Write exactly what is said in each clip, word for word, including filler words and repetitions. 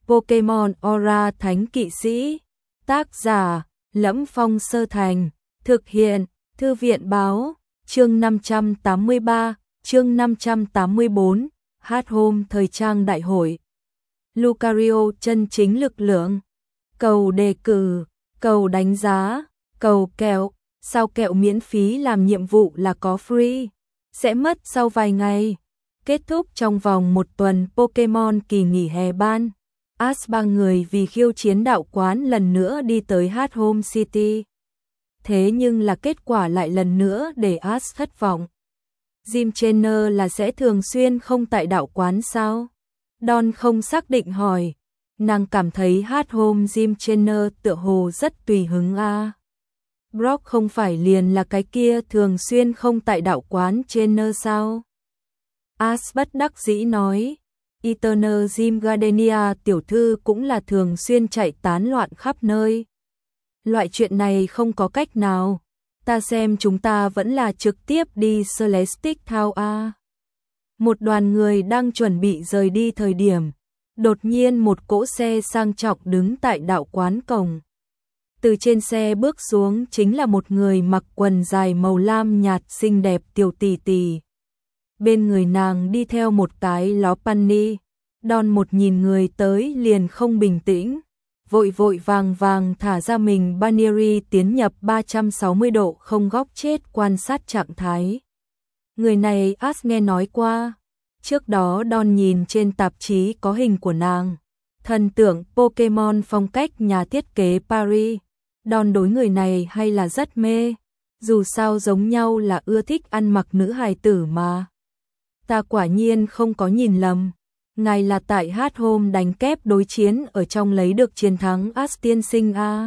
Pokemon Aura Thánh Kỵ Sĩ. Tác giả: Lẫm Phong Sơ Thành. Thực hiện: Thư viện báo. Chương năm trăm tám mươi ba, chương năm trăm tám mươi bốn, Hát Home thời trang đại hội. Lucario chân chính lực lượng. Cầu đề cử, cầu đánh giá, cầu kẹo. Sao kẹo miễn phí làm nhiệm vụ là có free, sẽ mất sau vài ngày. Kết thúc trong vòng một tuần Pokemon kỳ nghỉ hè ban. Ash ba người vì khiêu chiến đạo quán lần nữa đi tới Hát Home City. Thế nhưng là kết quả lại lần nữa để Ash thất vọng. Jim Trainer là sẽ thường xuyên không tại đạo quán sao? Don không xác định hỏi. Nàng cảm thấy Hát Home Jim Trainer tựa hồ rất tùy hứng a. À. Brock không phải liền là cái kia thường xuyên không tại đạo quán Trainer sao? Ash bất đắc dĩ nói. Eternal Gym Gardenia tiểu thư cũng là thường xuyên chạy tán loạn khắp nơi. Loại chuyện này không có cách nào. Ta xem chúng ta vẫn là trực tiếp đi Celestic Town a. Một đoàn người đang chuẩn bị rời đi thời điểm, đột nhiên một cỗ xe sang trọng đứng tại đạo quán cổng. Từ trên xe bước xuống chính là một người mặc quần dài màu lam nhạt xinh đẹp tiểu tỷ tỷ. Bên người nàng đi theo một cái ló Lopunny. Don một nhìn người tới liền không bình tĩnh, vội vội vàng vàng thả ra mình Bannery tiến nhập ba trăm sáu mươi độ không góc chết quan sát trạng thái. Người này Ash nghe nói qua, trước đó Don nhìn trên tạp chí có hình của nàng, thần tượng Pokemon phong cách nhà thiết kế Paris. Don đối người này hay là rất mê, dù sao giống nhau là ưa thích ăn mặc nữ hài tử mà. Ta quả nhiên không có nhìn lầm. Ngài là tại Hát Home đánh kép đối chiến ở trong lấy được chiến thắng Ash tiên sinh a.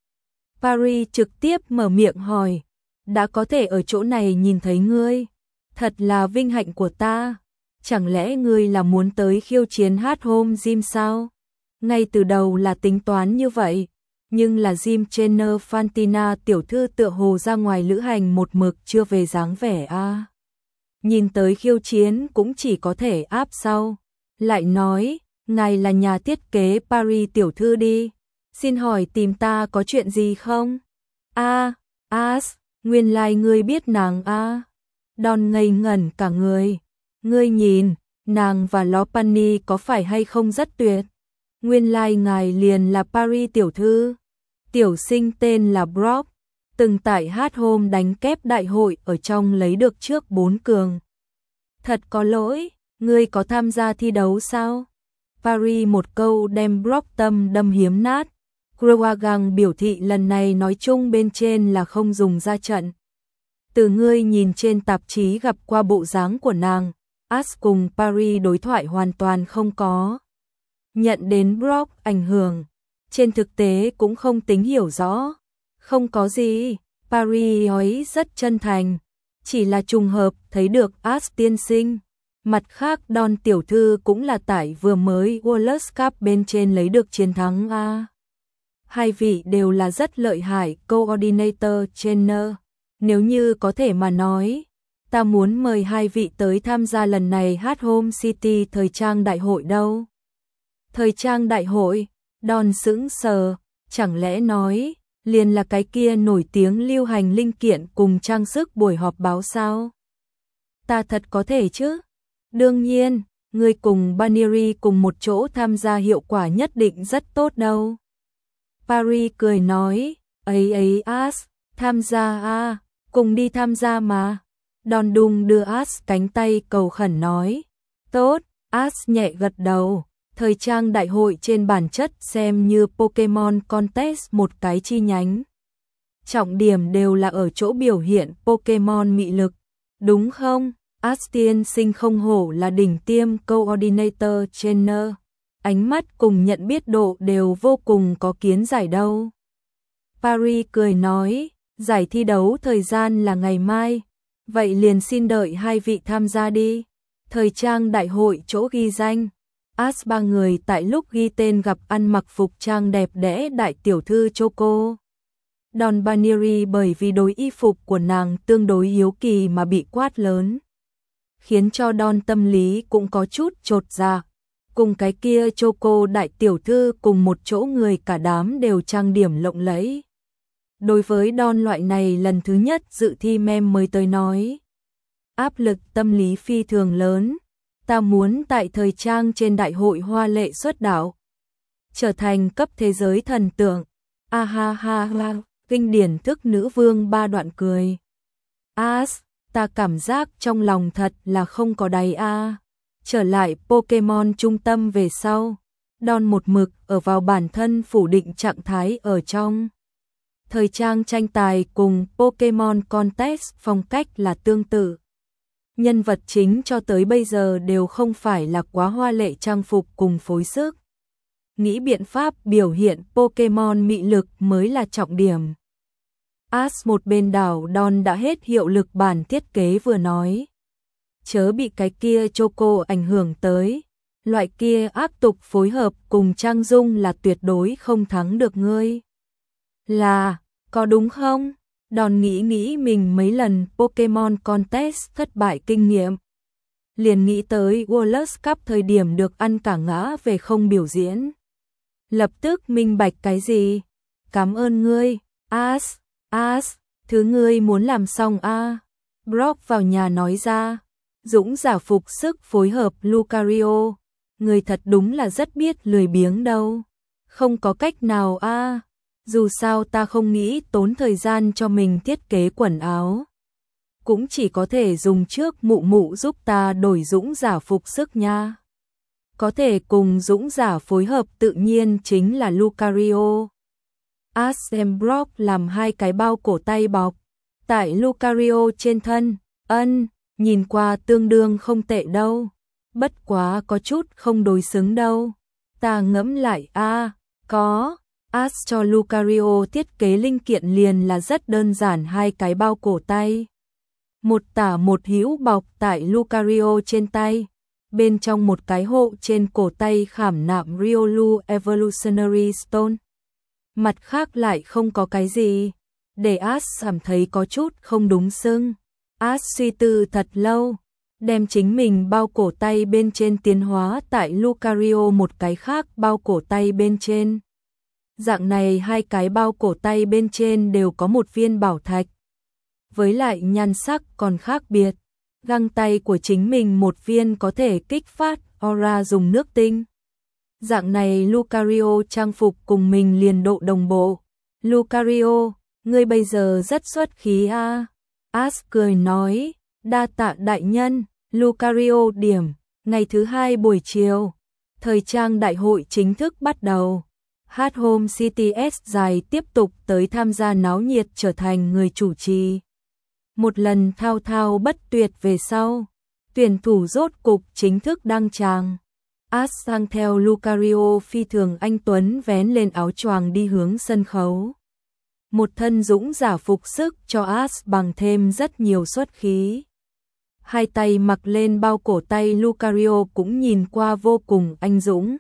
Paris trực tiếp mở miệng hỏi, đã có thể ở chỗ này nhìn thấy ngươi, thật là vinh hạnh của ta. Chẳng lẽ ngươi là muốn tới khiêu chiến Hát Home Gym sao? Ngay từ đầu là tính toán như vậy, nhưng là Jim Trainer Fantina tiểu thư tựa hồ ra ngoài lữ hành một mực chưa về dáng vẻ a. Nhìn tới khiêu chiến cũng chỉ có thể áp sau. Lại nói, ngài là nhà thiết kế Paris tiểu thư đi, xin hỏi tìm ta có chuyện gì không? A, Ash, nguyên lai like ngươi biết nàng a. À. Don ngây ngẩn cả người, ngươi nhìn, nàng và Lopunny có phải hay không rất tuyệt? Nguyên lai like ngài liền là Paris tiểu thư. Tiểu sinh tên là Brock, từng tại Hát Home đánh kép đại hội ở trong lấy được trước bốn cường. Thật có lỗi. Ngươi có tham gia thi đấu sao? Paris một câu đem Brock tâm đâm hiếm nát. Crowagang biểu thị lần này nói chung bên trên là không dùng ra trận. Từ ngươi nhìn trên tạp chí gặp qua bộ dáng của nàng, Ash cùng Paris đối thoại hoàn toàn không có. Nhận đến Brock ảnh hưởng, trên thực tế cũng không tính hiểu rõ. Không có gì, Paris ấy rất chân thành, chỉ là trùng hợp thấy được Ash tiên sinh. Mặt khác Don tiểu thư cũng là tại vừa mới World Cup bên trên lấy được chiến thắng a. Hai vị đều là rất lợi hại coordinator trainer. Nếu như có thể mà nói, ta muốn mời hai vị tới tham gia lần này Hát Home City thời trang đại hội đâu. Thời trang đại hội, Don sững sờ, chẳng lẽ nói, liền là cái kia nổi tiếng lưu hành linh kiện cùng trang sức buổi họp báo sao? Ta thật có thể chứ? Đương nhiên, người cùng Bannery cùng một chỗ tham gia hiệu quả nhất định rất tốt đâu. Paris cười nói, ấy ấy Ash, tham gia a, cùng đi tham gia mà. Don đung đưa Ash cánh tay cầu khẩn nói, tốt. Ash nhẹ gật đầu. Thời trang đại hội trên bản chất xem như Pokemon Contest một cái chi nhánh. Trọng điểm đều là ở chỗ biểu hiện Pokemon mị lực, đúng không? Ash tiên sinh không hổ là đỉnh tiêm coordinator trainer, ánh mắt cùng nhận biết độ đều vô cùng có kiến giải đâu. Paris cười nói, giải thi đấu thời gian là ngày mai, vậy liền xin đợi hai vị tham gia đi. Thời trang đại hội chỗ ghi danh, Ash ba người tại lúc ghi tên gặp ăn mặc phục trang đẹp đẽ đại tiểu thư Choco. Don Bannery bởi vì đối y phục của nàng tương đối hiếu kỳ mà bị quát lớn, khiến cho Don tâm lý cũng có chút chột dạ. cùng cái kia Choco đại tiểu thư cùng một chỗ, người cả đám đều trang điểm lộng lẫy. Đối với Don loại này lần thứ nhất dự thi mem mới tới nói, áp lực tâm lý phi thường lớn. Ta muốn tại thời trang trên đại hội hoa lệ xuất đạo, trở thành cấp thế giới thần tượng. A ha ha ha, kinh điển thức nữ vương ba đoạn cười. As, ta cảm giác trong lòng thật là không có đáy a. Trở lại Pokemon trung tâm về sau, Don một mực ở vào bản thân phủ định trạng thái ở trong. Thời trang tranh tài cùng Pokemon Contest phong cách là tương tự. Nhân vật chính cho tới bây giờ đều không phải là quá hoa lệ trang phục cùng phối sức. Nghĩ biện pháp biểu hiện Pokemon mị lực mới là trọng điểm. As một bên đảo Don đã hết hiệu lực bản thiết kế vừa nói. Chớ bị cái kia Choco ảnh hưởng tới. Loại kia ác tục phối hợp cùng trang dung là tuyệt đối không thắng được ngươi. Là, có đúng không? Don nghĩ nghĩ mình mấy lần Pokemon Contest thất bại kinh nghiệm. Liền nghĩ tới World Cup thời điểm được ăn cả ngã về không biểu diễn. Lập tức minh bạch cái gì? Cảm ơn ngươi, As, As, thứ ngươi muốn làm xong a. À. Brock vào nhà nói ra. Dũng giả phục sức phối hợp Lucario. Người thật đúng là rất biết lười biếng đâu. Không có cách nào a. À. Dù sao ta không nghĩ tốn thời gian cho mình thiết kế quần áo. Cũng chỉ có thể dùng trước mụ mụ giúp ta đổi dũng giả phục sức nha. Có thể cùng dũng giả phối hợp tự nhiên chính là Lucario. Ashem Brock làm hai cái bao cổ tay bọc. Tại Lucario trên thân, ân, nhìn qua tương đương không tệ đâu. Bất quá có chút không đối xứng đâu. Ta ngẫm lại a, à, có. As cho Lucario thiết kế linh kiện liền là rất đơn giản, hai cái bao cổ tay. Một tả một hữu bọc tại Lucario trên tay. Bên trong một cái hộ trên cổ tay khảm nạm Riolu Evolutionary Stone. Mặt khác lại không có cái gì. Để As cảm thấy có chút không đúng xưng. As suy tư thật lâu. Đem chính mình bao cổ tay bên trên tiến hóa tại Lucario một cái khác bao cổ tay bên trên. Dạng này hai cái bao cổ tay bên trên đều có một viên bảo thạch. Với lại nhan sắc còn khác biệt. Găng tay của chính mình một viên có thể kích phát aura dùng nước tinh. Dạng này Lucario trang phục cùng mình liền độ đồng bộ. Lucario, ngươi bây giờ rất xuất khí a. À. As cười nói, đa tạ đại nhân. Lucario điểm, ngày thứ hai buổi chiều. Thời trang đại hội chính thức bắt đầu. Hát Home City S dài tiếp tục tới tham gia náo nhiệt trở thành người chủ trì. Một lần thao thao bất tuyệt về sau, tuyển thủ rốt cục chính thức đăng tràng. As sang theo Lucario phi thường anh tuấn vén lên áo choàng đi hướng sân khấu. Một thân dũng giả phục sức cho As bằng thêm rất nhiều xuất khí. Hai tay mặc lên bao cổ tay Lucario cũng nhìn qua vô cùng anh dũng.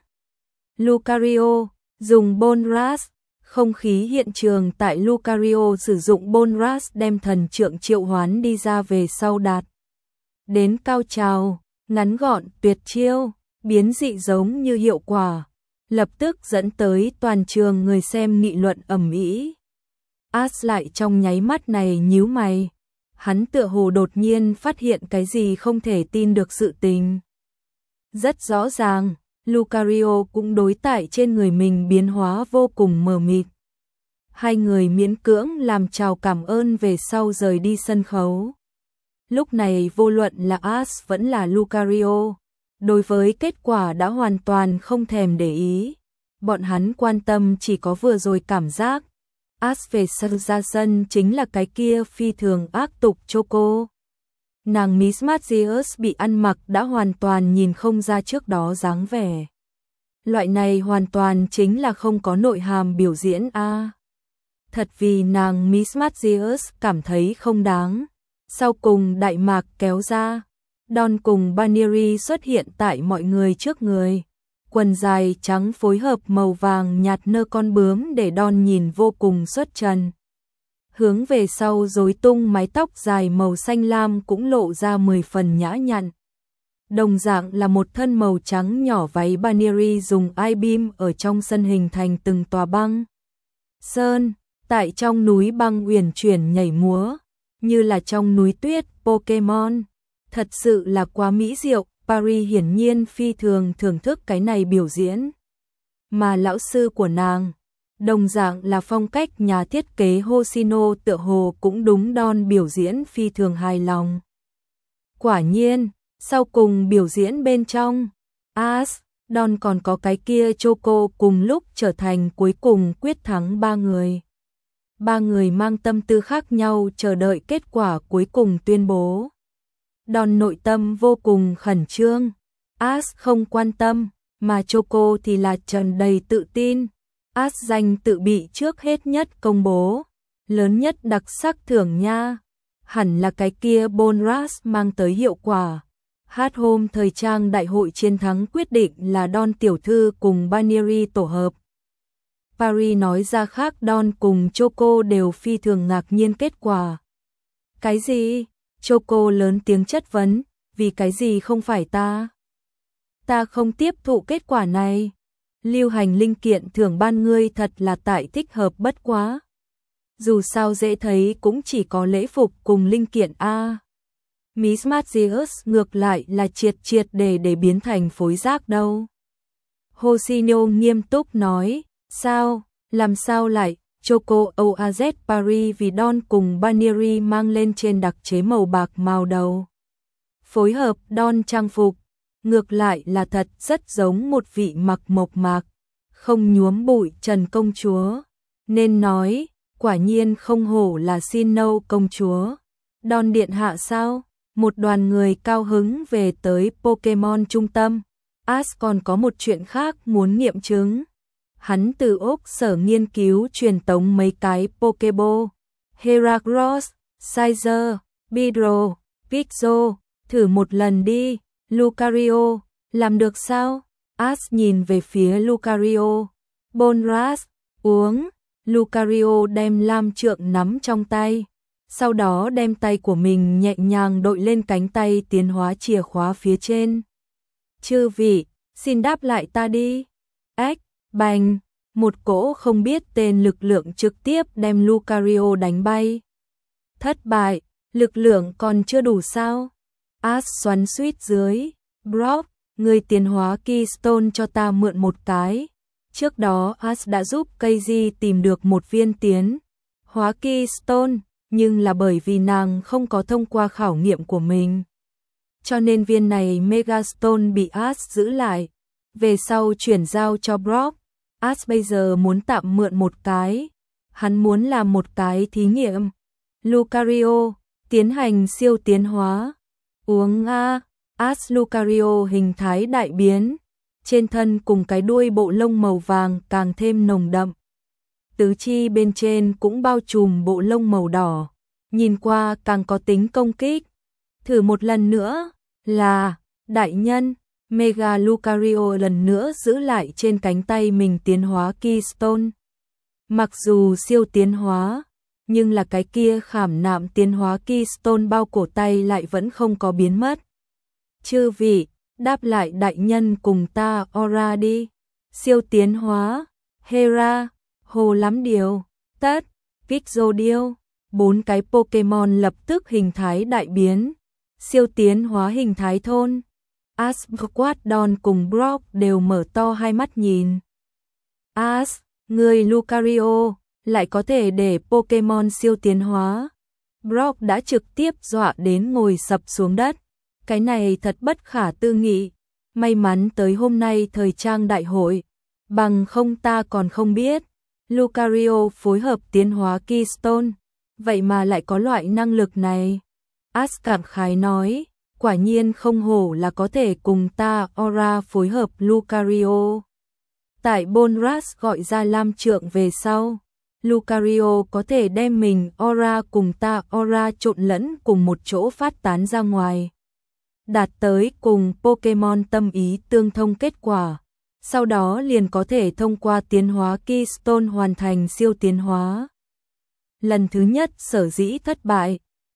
Lucario dùng Bonras, không khí hiện trường tại Lucario sử dụng Bonras đem thần trượng triệu hoán đi ra về sau đạt. Đến cao trào, ngắn gọn tuyệt chiêu, biến dị giống như hiệu quả, lập tức dẫn tới toàn trường người xem nghị luận ầm ĩ. As lại trong nháy mắt này nhíu mày, hắn tựa hồ đột nhiên phát hiện cái gì không thể tin được sự tình. Rất rõ ràng, Lucario cũng đối tại trên người mình biến hóa vô cùng mờ mịt. Hai người miễn cưỡng làm chào cảm ơn về sau rời đi sân khấu. Lúc này vô luận là As vẫn là Lucario, đối với kết quả đã hoàn toàn không thèm để ý. Bọn hắn quan tâm chỉ có vừa rồi cảm giác. As về sân ra sân chính là cái kia phi thường ác tục Choco. Nàng Miss Magius bị ăn mặc đã hoàn toàn nhìn không ra trước đó dáng vẻ. Loại này hoàn toàn chính là không có nội hàm biểu diễn a. À. Thật vì nàng Miss Magius cảm thấy không đáng. Sau cùng đại mạc kéo ra, Don cùng Baneri xuất hiện tại mọi người trước người. Quần dài trắng phối hợp màu vàng nhạt nơ con bướm để Don nhìn vô cùng xuất trần. Hướng về sau rối tung mái tóc dài màu xanh lam cũng lộ ra mười phần nhã nhặn. đồng dạng là một thân màu trắng nhỏ váy Baneri dùng I-beam ở trong sân hình thành từng tòa băng sơn, tại trong núi băng uyển chuyển nhảy múa, như là trong núi tuyết Pokemon. Thật sự là quá mỹ diệu, Paris hiển nhiên phi thường thưởng thức cái này biểu diễn. Mà lão sư của nàng, đồng dạng là phong cách nhà thiết kế Hoshino tựa hồ cũng đúng Don biểu diễn phi thường hài lòng. Quả nhiên, sau cùng biểu diễn bên trong, Ash, Don còn có cái kia Choco cùng lúc trở thành cuối cùng quyết thắng ba người. Ba người mang tâm tư khác nhau chờ đợi kết quả cuối cùng tuyên bố. Don nội tâm vô cùng khẩn trương, Ash không quan tâm, mà Choco thì là tràn đầy tự tin. Ash danh tự bị trước hết nhất công bố, lớn nhất đặc sắc thưởng nha, hẳn là cái kia bonus mang tới hiệu quả. Hát hôm thời trang đại hội chiến thắng quyết định là Don tiểu thư cùng Baneri tổ hợp. Paris nói ra khác, Don cùng Choco đều phi thường ngạc nhiên kết quả. Cái gì? Choco lớn tiếng chất vấn, vì cái gì không phải ta? Ta không tiếp thụ kết quả này. Lưu hành linh kiện thưởng ban ngươi thật là tại thích hợp bất quá. Dù sao dễ thấy cũng chỉ có lễ phục cùng linh kiện A. Miss Mathias ngược lại là triệt triệt để để biến thành phối rác đâu. Hoshino nghiêm túc nói, sao, làm sao lại, Choco Oaz Paris vì Don cùng Baneri mang lên trên đặc chế màu bạc màu đầu. Phối hợp Don trang phục, ngược lại là thật rất giống một vị mặc mộc mạc, không nhuốm bụi Trần công chúa. Nên nói, quả nhiên không hổ là xin nâu công chúa. Don điện hạ sao? Một đoàn người cao hứng về tới Pokemon trung tâm. Ash còn có một chuyện khác muốn nghiệm chứng. Hắn từ Úc sở nghiên cứu truyền tống mấy cái Pokeball. Heracross, Scizor, Beedrill, Pixel, thử một lần đi. Lucario, làm được sao? Ash nhìn về phía Lucario. Bonras, uống. Lucario đem lam trượng nắm trong tay. Sau đó đem tay của mình nhẹ nhàng đội lên cánh tay tiến hóa chìa khóa phía trên. Chư vị, xin đáp lại ta đi. Ếch, bành, một cỗ không biết tên lực lượng trực tiếp đem Lucario đánh bay. Thất bại, lực lượng còn chưa đủ sao? Ash xoắn suýt dưới. Brock, người tiến hóa Keystone cho ta mượn một cái. Trước đó Ash đã giúp Keiji tìm được một viên tiến hóa Keystone, nhưng là bởi vì nàng không có thông qua khảo nghiệm của mình. Cho nên viên này Megastone bị Ash giữ lại, về sau chuyển giao cho Brock. Ash bây giờ muốn tạm mượn một cái, hắn muốn làm một cái thí nghiệm. Lucario, tiến hành siêu tiến hóa. Uống a. Ash Lucario hình thái đại biến, trên thân cùng cái đuôi bộ lông màu vàng càng thêm nồng đậm. Tứ chi bên trên cũng bao trùm bộ lông màu đỏ, nhìn qua càng có tính công kích. Thử một lần nữa, là, đại nhân, Mega Lucario lần nữa giữ lại trên cánh tay mình tiến hóa Keystone. Mặc dù siêu tiến hóa, nhưng là cái kia khảm nạm tiến hóa Keystone bao cổ tay lại vẫn không có biến mất. Chư vị, đáp lại đại nhân cùng ta Aura đi. Siêu tiến hóa, Hera, hồ lắm điều, tất, Pixodial, bốn cái Pokemon lập tức hình thái đại biến. Siêu tiến hóa hình thái thôn. Ash, Don cùng Brock đều mở to hai mắt nhìn. Ash, người Lucario, lại có thể để Pokemon siêu tiến hóa. Brock đã trực tiếp dọa đến ngồi sập xuống đất. Cái này thật bất khả tư nghị. May mắn tới hôm nay thời trang đại hội, bằng không ta còn không biết. Lucario phối hợp tiến hóa Keystone, vậy mà lại có loại năng lực này. Ash cảm khái nói, quả nhiên không hổ là có thể cùng ta Aura phối hợp Lucario. Tại Bonras gọi ra lam trượng về sau, Lucario có thể đem mình Aura cùng ta Aura trộn lẫn cùng một chỗ phát tán ra ngoài, đạt tới cùng Pokemon tâm ý tương thông kết quả. Sau đó liền có thể thông qua tiến hóa Keystone hoàn thành siêu tiến hóa. Lần thứ nhất sở dĩ thất bại,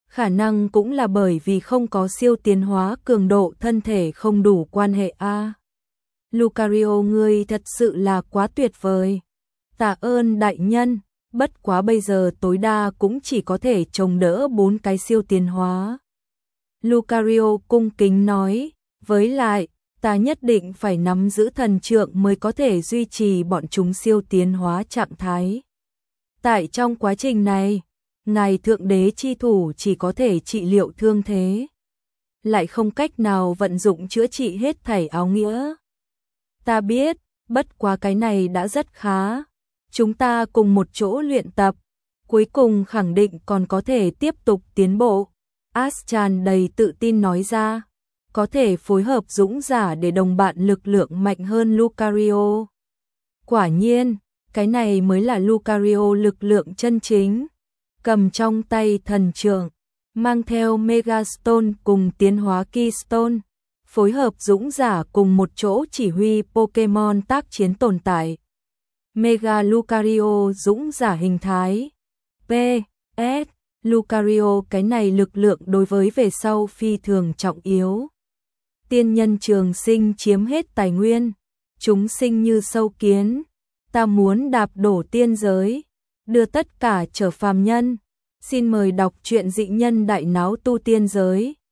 khả năng cũng là bởi vì không có siêu tiến hóa cường độ thân thể không đủ quan hệ a. À. Lucario ngươi thật sự là quá tuyệt vời. Tạ ơn đại nhân, bất quá bây giờ tối đa cũng chỉ có thể chống đỡ bốn cái siêu tiến hóa. Lucario cung kính nói, với lại, ta nhất định phải nắm giữ thần trượng mới có thể duy trì bọn chúng siêu tiến hóa trạng thái. Tại trong quá trình này, ngài thượng đế chi thủ chỉ có thể trị liệu thương thế, lại không cách nào vận dụng chữa trị hết thảy áo nghĩa. Ta biết, bất quá cái này đã rất khá. Chúng ta cùng một chỗ luyện tập, cuối cùng khẳng định còn có thể tiếp tục tiến bộ. Ash tràn đầy tự tin nói ra, có thể phối hợp dũng giả để đồng bạn lực lượng mạnh hơn Lucario. Quả nhiên, cái này mới là Lucario lực lượng chân chính. Cầm trong tay thần trượng, mang theo Megastone cùng tiến hóa Keystone, phối hợp dũng giả cùng một chỗ chỉ huy Pokemon tác chiến tồn tại. Mega Lucario dũng giả hình thái. pê ét Lucario cái này lực lượng đối với về sau phi thường trọng yếu. Tiên nhân trường sinh chiếm hết tài nguyên, chúng sinh như sâu kiến, ta muốn đạp đổ tiên giới, đưa tất cả trở phàm nhân. Xin mời đọc truyện Dị Nhân Đại Náo Tu Tiên Giới.